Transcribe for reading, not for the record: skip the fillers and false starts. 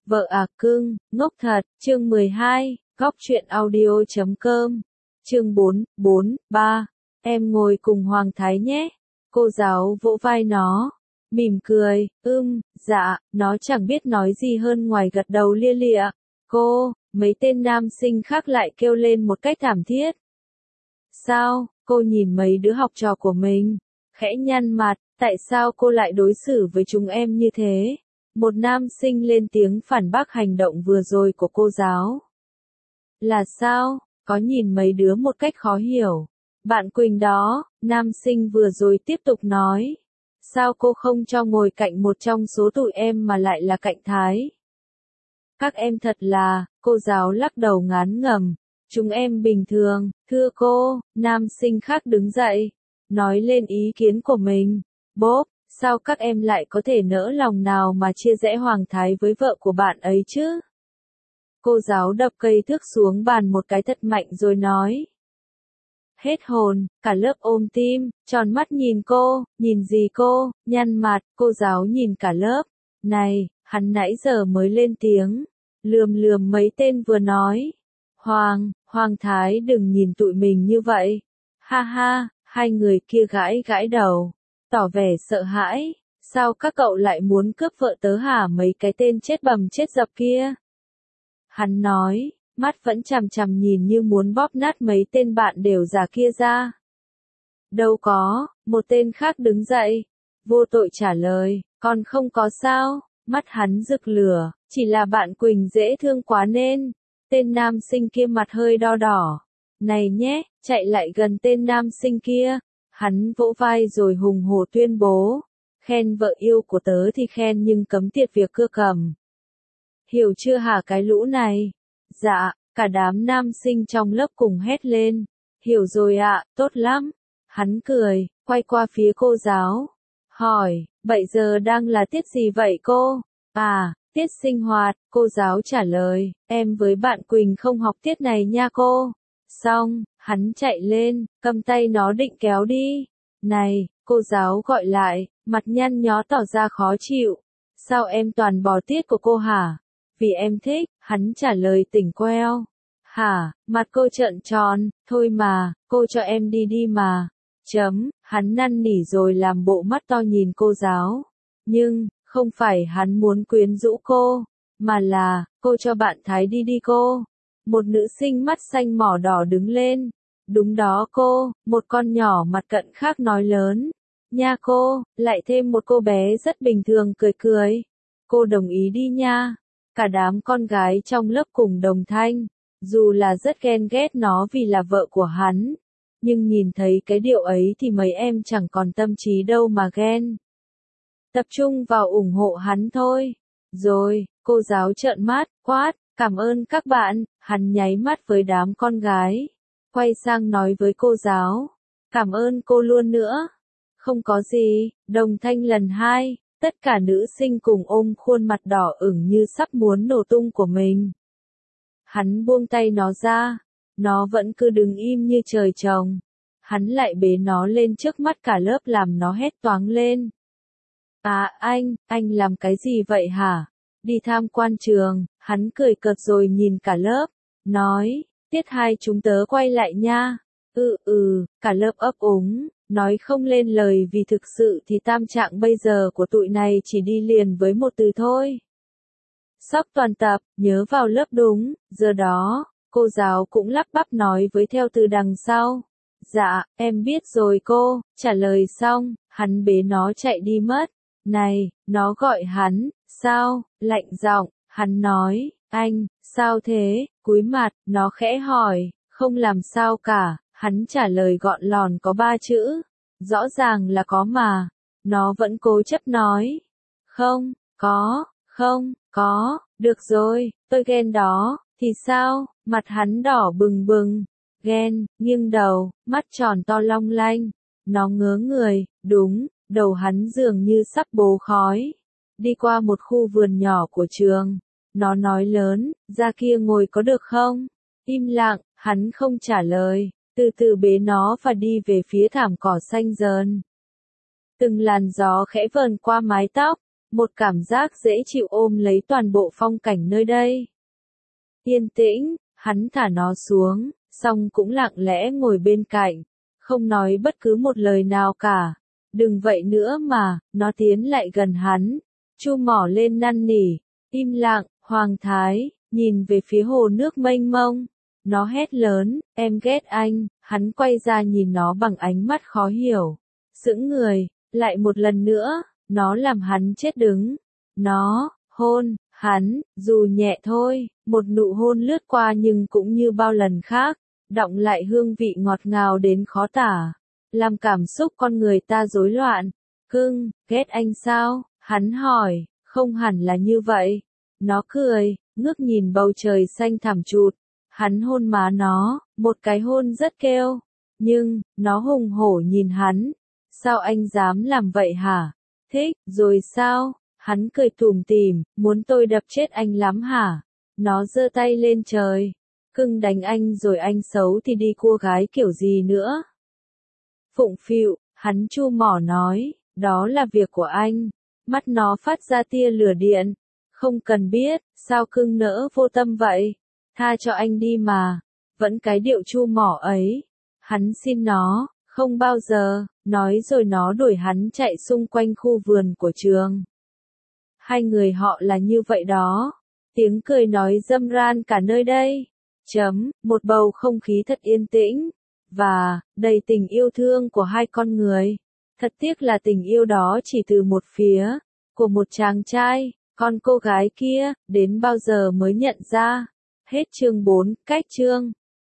Vợ à cưng, ngốc thật, chương 12, góc truyện audio.com, chương 443, em ngồi cùng Hoàng Thái nhé. Cô giáo vỗ vai nó, mỉm cười, dạ, nó chẳng biết nói gì hơn ngoài gật đầu lia lịa. Mấy tên nam sinh khác lại kêu lên một cách thảm thiết. Sao, cô nhìn mấy đứa học trò của mình, khẽ nhăn mặt, tại sao cô lại đối xử với chúng em như thế? Một nam sinh lên tiếng phản bác hành động vừa rồi của cô giáo. Là sao? Có nhìn mấy đứa một cách khó hiểu. Bạn Quỳnh đó, nam sinh vừa rồi tiếp tục nói. Sao cô không cho ngồi cạnh một trong số tụi em mà lại là cạnh Thái? Các em thật là, cô giáo lắc đầu ngán ngẩm. Chúng em bình thường, thưa cô, nam sinh khác đứng dậy, nói lên ý kiến của mình. Bốp, sao các em lại có thể nỡ lòng nào mà chia rẽ Hoàng Thái với vợ của bạn ấy chứ? Cô giáo đập cây thước xuống bàn một cái thật mạnh rồi nói. Hết hồn, cả lớp ôm tim, tròn mắt nhìn cô, nhìn gì cô, nhăn mặt, cô giáo nhìn cả lớp. Này, hắn nãy giờ mới lên tiếng, lườm mấy tên vừa nói. Hoàng Thái đừng nhìn tụi mình như vậy. Ha ha, hai người kia gãi đầu, tỏ vẻ sợ hãi. Sao các cậu lại muốn cướp vợ tớ hả mấy cái tên chết bầm chết dập kia? Hắn nói, mắt vẫn chằm chằm nhìn như muốn bóp nát mấy tên bạn đều già kia ra. Đâu có, một tên khác đứng dậy, vô tội trả lời, còn không có sao, mắt hắn rực lửa, chỉ là bạn Quỳnh dễ thương quá nên. Tên nam sinh kia mặt hơi đo đỏ. Này nhé, chạy lại gần tên nam sinh kia. Hắn vỗ vai rồi hùng hổ tuyên bố. Khen vợ yêu của tớ thì khen nhưng cấm tiệt việc cưa cầm. Hiểu chưa hả cái lũ này? Dạ, cả đám nam sinh trong lớp cùng hét lên. Hiểu rồi ạ, tốt lắm. Hắn cười, quay qua phía cô giáo. Hỏi, bây giờ đang là tiết gì vậy cô? À, tiết sinh hoạt, cô giáo trả lời, em với bạn Quỳnh không học tiết này nha cô. Xong, hắn chạy lên, cầm tay nó định kéo đi. Này, cô giáo gọi lại, mặt nhăn nhó tỏ ra khó chịu. Sao em toàn bỏ tiết của cô hả? Vì em thích, hắn trả lời tỉnh queo. Hả, mặt cô trợn tròn, thôi mà, cô cho em đi mà. Hắn năn nỉ rồi làm bộ mắt to nhìn cô giáo. Nhưng, không phải hắn muốn quyến rũ cô, mà là, cô cho bạn Thái đi cô. Một nữ sinh mắt xanh mỏ đỏ đứng lên. Đúng đó cô, một con nhỏ mặt cận khác nói lớn. Nha cô, lại thêm một cô bé rất bình thường cười. Cô đồng ý đi nha. Cả đám con gái trong lớp cùng đồng thanh. Dù là rất ghen ghét nó vì là vợ của hắn. Nhưng nhìn thấy cái điệu ấy thì mấy em chẳng còn tâm trí đâu mà ghen. Tập trung vào ủng hộ hắn thôi. Rồi, cô giáo trợn mắt, quát, cảm ơn các bạn, hắn nháy mắt với đám con gái. Quay sang nói với cô giáo, cảm ơn cô luôn nữa. Không có gì, đồng thanh lần hai, tất cả nữ sinh cùng ôm khuôn mặt đỏ ửng như sắp muốn nổ tung của mình. Hắn buông tay nó ra, nó vẫn cứ đứng im như trời trồng. Hắn lại bế nó lên trước mắt cả lớp làm nó hét toáng lên. À anh làm cái gì vậy hả? Đi tham quan trường, hắn cười cợt rồi nhìn cả lớp, nói, tiết 2 chúng tớ quay lại nha. Cả lớp ấp úng, nói không lên lời vì thực sự thì tam trạng bây giờ của tụi này chỉ đi liền với một từ thôi. Sóc toàn tập, nhớ vào lớp đúng, giờ đó, cô giáo cũng lắp bắp nói với theo từ đằng sau. Dạ, em biết rồi cô, trả lời xong, hắn bế nó chạy đi mất. Này, nó gọi hắn, sao, lạnh giọng, hắn nói, anh, sao thế, cúi mặt, nó khẽ hỏi, không làm sao cả, hắn trả lời gọn lòn có 3 chữ, rõ ràng là có mà, nó vẫn cố chấp nói, không, có, được rồi, tôi ghen đó, thì sao, mặt hắn đỏ bừng, ghen, nghiêng đầu, mắt tròn to long lanh, nó ngớ người, đúng. Đầu hắn dường như sắp bốc khói. Đi qua một khu vườn nhỏ của trường. Nó nói lớn, ra kia ngồi có được không? Im lặng, hắn không trả lời. Từ từ bế nó và đi về phía thảm cỏ xanh dờn. Từng làn gió khẽ vờn qua mái tóc. một cảm giác dễ chịu ôm lấy toàn bộ phong cảnh nơi đây. Yên tĩnh, hắn thả nó xuống, xong cũng lặng lẽ ngồi bên cạnh, không nói bất cứ một lời nào cả. Đừng vậy nữa mà, nó tiến lại gần hắn, chu mỏ lên năn nỉ, im lặng, Hoàng Thái, nhìn về phía hồ nước mênh mông. Nó hét lớn, em ghét anh, hắn quay ra nhìn nó bằng ánh mắt khó hiểu. Sững người, lại một lần nữa, nó làm hắn chết đứng. Nó, hôn, hắn, dù nhẹ thôi, một nụ hôn lướt qua nhưng cũng như bao lần khác, đọng lại hương vị ngọt ngào đến khó tả, làm cảm xúc con người ta rối loạn. Cưng, ghét anh sao? Hắn hỏi, không hẳn là như vậy. Nó cười, ngước nhìn bầu trời xanh thẳm trụt. Hắn hôn má nó, một cái hôn rất kêu. Nhưng, nó hùng hổ nhìn hắn. Sao anh dám làm vậy hả? Thích, rồi sao? Hắn cười tủm tỉm, muốn tôi đập chết anh lắm hả? Nó giơ tay lên trời. Cưng đánh anh rồi anh xấu thì đi cua gái kiểu gì nữa? Phụng phịu, hắn chu mỏ nói, đó là việc của anh. Mắt nó phát ra tia lửa điện. Không cần biết, sao cưng nỡ vô tâm vậy? Tha cho anh đi mà. Vẫn cái điệu chu mỏ ấy. Hắn xin nó, không bao giờ, nói rồi nó đuổi hắn chạy xung quanh khu vườn của trường. Hai người họ là như vậy đó. Tiếng cười nói râm ran cả nơi đây. Một bầu không khí thật yên tĩnh. Và, đầy tình yêu thương của hai con người. Thật tiếc là tình yêu đó chỉ từ một phía. Của một chàng trai, còn cô gái kia, đến bao giờ mới nhận ra. Hết chương 4, cách chương.